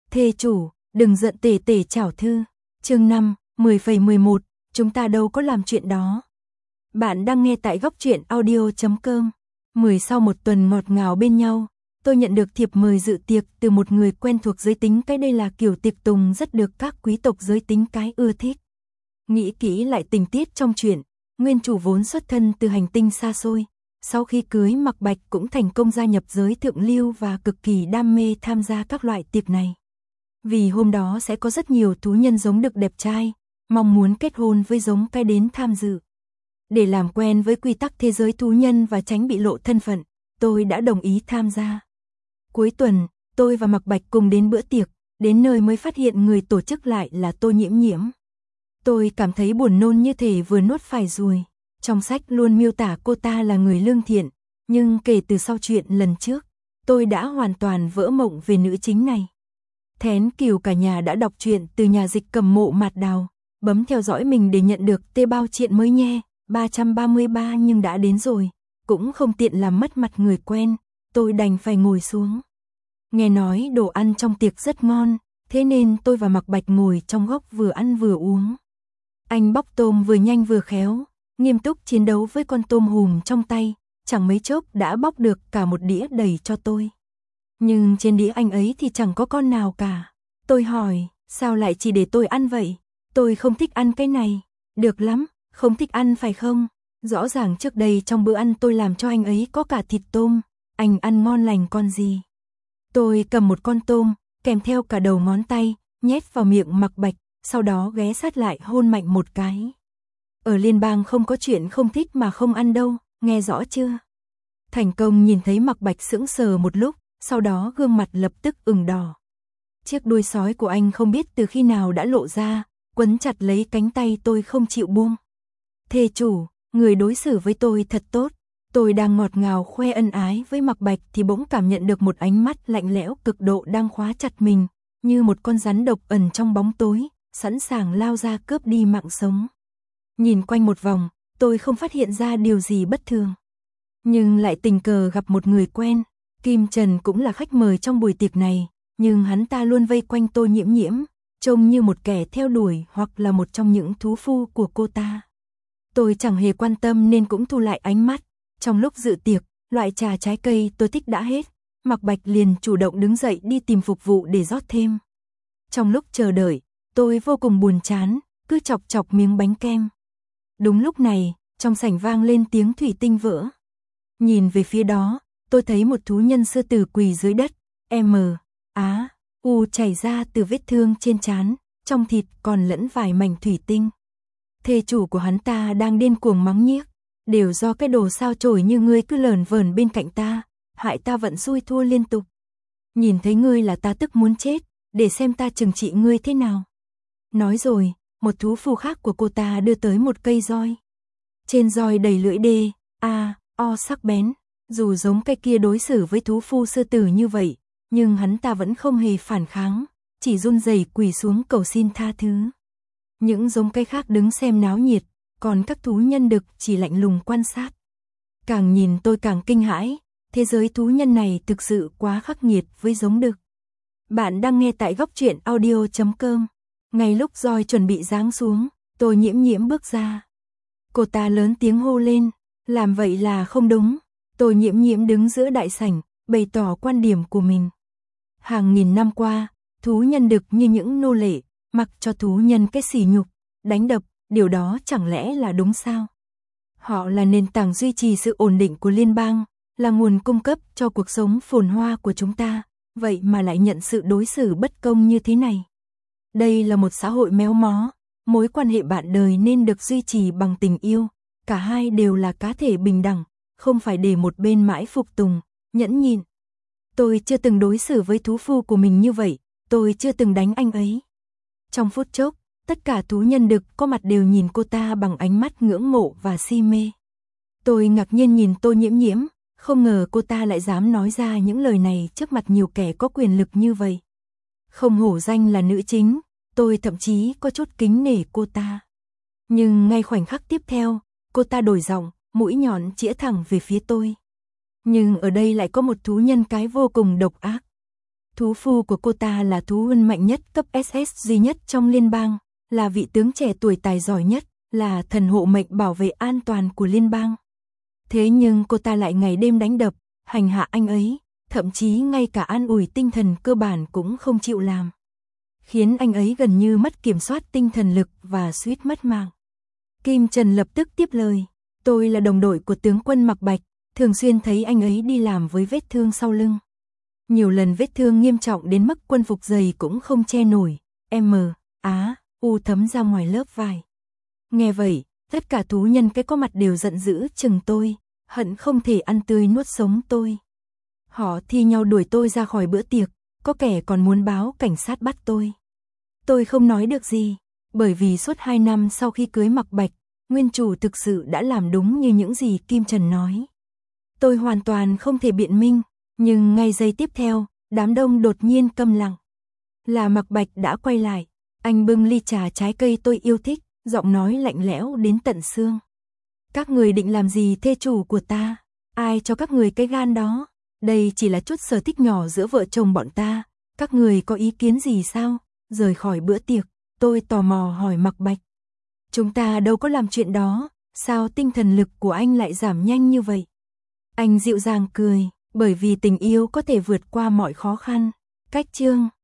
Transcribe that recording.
Thê chủ, đừng giận tể tể chảo thư. Chương 5, 10,11, chúng ta đâu có làm chuyện đó. Bạn đang nghe tại góc truyện audio.com. Sau một tuần ngọt ngào bên nhau, tôi nhận được thiệp mời dự tiệc từ một người quen thuộc giới tính cái. Đây là kiểu tiệc tùng rất được các quý tộc giới tính cái ưa thích. Nghĩ kỹ lại tình tiết trong chuyện, nguyên chủ vốn xuất thân từ hành tinh xa xôi. Sau khi cưới Mạc Bạch cũng thành công gia nhập giới thượng lưu và cực kỳ đam mê tham gia các loại tiệc này. Vì hôm đó sẽ có rất nhiều thú nhân giống đực đẹp trai, mong muốn kết hôn với giống cái đến tham dự. Để làm quen với quy tắc thế giới thú nhân và tránh bị lộ thân phận, tôi đã đồng ý tham gia. Cuối tuần, tôi và Mạc Bạch cùng đến bữa tiệc, đến nơi mới phát hiện người tổ chức lại là Tô Nhiễm Nhiễm. Tôi cảm thấy buồn nôn như thể vừa nuốt phải ruồi. Trong sách luôn miêu tả cô ta là người lương thiện, nhưng kể từ sau chuyện lần trước, tôi đã hoàn toàn vỡ mộng về nữ chính này. Thén Kiều cả nhà đã đọc truyện từ nhà dịch Cầm Mộ Mạt Đào, bấm theo dõi mình để nhận được tê bao truyện mới nhé, 333 nhưng đã đến rồi, cũng không tiện làm mất mặt người quen, tôi đành phải ngồi xuống. Nghe nói đồ ăn trong tiệc rất ngon, thế nên tôi và Mạc Bạch ngồi trong góc vừa ăn vừa uống. Anh bóc tôm vừa nhanh vừa khéo, nghiêm túc chiến đấu với con tôm hùm trong tay, chẳng mấy chốc đã bóc được cả một đĩa đầy cho tôi. Nhưng trên đĩa anh ấy thì chẳng có con nào cả. Tôi hỏi, sao lại chỉ để tôi ăn vậy? Tôi không thích ăn cái này. Được lắm, không thích ăn phải không? Rõ ràng trước đây trong bữa ăn tôi làm cho anh ấy có cả thịt tôm, anh ăn ngon lành con gì. Tôi cầm một con tôm, kèm theo cả đầu ngón tay, nhét vào miệng Mạc Bạch, sau đó ghé sát lại hôn mạnh một cái. Ở liên bang không có chuyện không thích mà không ăn đâu, nghe rõ chưa? Thành công nhìn thấy Mạc Bạch sững sờ một lúc, sau đó gương mặt lập tức ửng đỏ. Chiếc đuôi sói của anh không biết từ khi nào đã lộ ra, quấn chặt lấy cánh tay tôi không chịu buông. Thê chủ, người đối xử với tôi thật tốt. Tôi đang ngọt ngào khoe ân ái với Mạc Bạch thì bỗng cảm nhận được một ánh mắt lạnh lẽo cực độ đang khóa chặt mình, như một con rắn độc ẩn trong bóng tối, sẵn sàng lao ra cướp đi mạng sống. Nhìn quanh một vòng, tôi không phát hiện ra điều gì bất thường. Nhưng lại tình cờ gặp một người quen, Kim Trần cũng là khách mời trong buổi tiệc này, nhưng hắn ta luôn vây quanh Tô Nhiễm Nhiễm, trông như một kẻ theo đuổi hoặc là một trong những thú phu của cô ta. Tôi chẳng hề quan tâm nên cũng thu lại ánh mắt. Trong lúc dự tiệc, loại trà trái cây tôi thích đã hết, Mạc Bạch liền chủ động đứng dậy đi tìm phục vụ để rót thêm. Trong lúc chờ đợi, tôi vô cùng buồn chán, cứ chọc chọc miếng bánh kem. Đúng lúc này, trong sảnh vang lên tiếng thủy tinh vỡ. Nhìn về phía đó, tôi thấy một thú nhân sư tử quỳ dưới đất, U chảy ra từ vết thương trên trán, trong thịt còn lẫn vài mảnh thủy tinh. Thê chủ của hắn ta đang điên cuồng mắng nhiếc, đều do cái đồ sao chổi như ngươi cứ lởn vởn bên cạnh ta, hại ta vận xui thua liên tục. Nhìn thấy ngươi là ta tức muốn chết, để xem ta trừng trị ngươi thế nào. Nói rồi, một thú phu khác của cô ta đưa tới một cây roi. Trên roi đầy lưỡi o sắc bén, dù giống cây kia đối xử với thú phu sư tử như vậy, nhưng hắn ta vẫn không hề phản kháng, chỉ run rẩy quỳ xuống cầu xin tha thứ. Những giống cây khác đứng xem náo nhiệt, còn các thú nhân đực chỉ lạnh lùng quan sát. Càng nhìn tôi càng kinh hãi, thế giới thú nhân này thực sự quá khắc nghiệt với giống đực. Bạn đang nghe tại góc truyện audio.com. Ngay lúc roi chuẩn bị giáng xuống, Tô Nhiễm Nhiễm bước ra. Cô ta lớn tiếng hô lên, làm vậy là không đúng. Tô Nhiễm Nhiễm đứng giữa đại sảnh, bày tỏ quan điểm của mình. Hàng nghìn năm qua, thú nhân đực như những nô lệ, mặc cho thú nhân cái sỉ nhục, đánh đập, điều đó chẳng lẽ là đúng sao? Họ là nền tảng duy trì sự ổn định của liên bang, là nguồn cung cấp cho cuộc sống phồn hoa của chúng ta, vậy mà lại nhận sự đối xử bất công như thế này. Đây là một xã hội méo mó, mối quan hệ bạn đời nên được duy trì bằng tình yêu, cả hai đều là cá thể bình đẳng, không phải để một bên mãi phục tùng, nhẫn nhịn. Tôi chưa từng đối xử với thú phu của mình như vậy, tôi chưa từng đánh anh ấy. Trong phút chốc, tất cả thú nhân đực có mặt đều nhìn cô ta bằng ánh mắt ngưỡng mộ và si mê. Tôi ngạc nhiên nhìn Tô Nhiễm Nhiễm, không ngờ cô ta lại dám nói ra những lời này trước mặt nhiều kẻ có quyền lực như vậy. Không hổ danh là nữ chính, tôi thậm chí có chút kính nể cô ta. Nhưng ngay khoảnh khắc tiếp theo, cô ta đổi giọng, mũi nhọn chĩa thẳng về phía tôi. Nhưng ở đây lại có một thú nhân cái vô cùng độc ác. Thú phu của cô ta là thú huân mạnh nhất cấp SS duy nhất trong liên bang, là vị tướng trẻ tuổi tài giỏi nhất, là thần hộ mệnh bảo vệ an toàn của liên bang. Thế nhưng cô ta lại ngày đêm đánh đập, hành hạ anh ấy, thậm chí ngay cả an ủi tinh thần cơ bản cũng không chịu làm. Khiến anh ấy gần như mất kiểm soát tinh thần lực và suýt mất mạng. Kim Trần lập tức tiếp lời, tôi là đồng đội của tướng quân Mạc Bạch, thường xuyên thấy anh ấy đi làm với vết thương sau lưng. Nhiều lần vết thương nghiêm trọng đến mức quân phục dày cũng không che nổi, U thấm ra ngoài lớp vải. Nghe vậy, tất cả thú nhân cái có mặt đều giận dữ chừng tôi, hận không thể ăn tươi nuốt sống tôi. Họ thi nhau đuổi tôi ra khỏi bữa tiệc, có kẻ còn muốn báo cảnh sát bắt tôi. Tôi không nói được gì, bởi vì suốt 2 năm sau khi cưới Mạc Bạch, nguyên chủ thực sự đã làm đúng như những gì Kim Trần nói. Tôi hoàn toàn không thể biện minh, nhưng ngay giây tiếp theo, đám đông đột nhiên câm lặng. Là Mạc Bạch đã quay lại, anh bưng ly trà trái cây tôi yêu thích, giọng nói lạnh lẽo đến tận xương. Các người định làm gì thê chủ của ta? Ai cho các người cái gan đó? Đây chỉ là chút sở thích nhỏ giữa vợ chồng bọn ta, các người có ý kiến gì sao? Rời khỏi bữa tiệc, tôi tò mò hỏi Mạc Bạch. Chúng ta đâu có làm chuyện đó, sao tinh thần lực của anh lại giảm nhanh như vậy? Anh dịu dàng cười, bởi vì tình yêu có thể vượt qua mọi khó khăn. Cách chương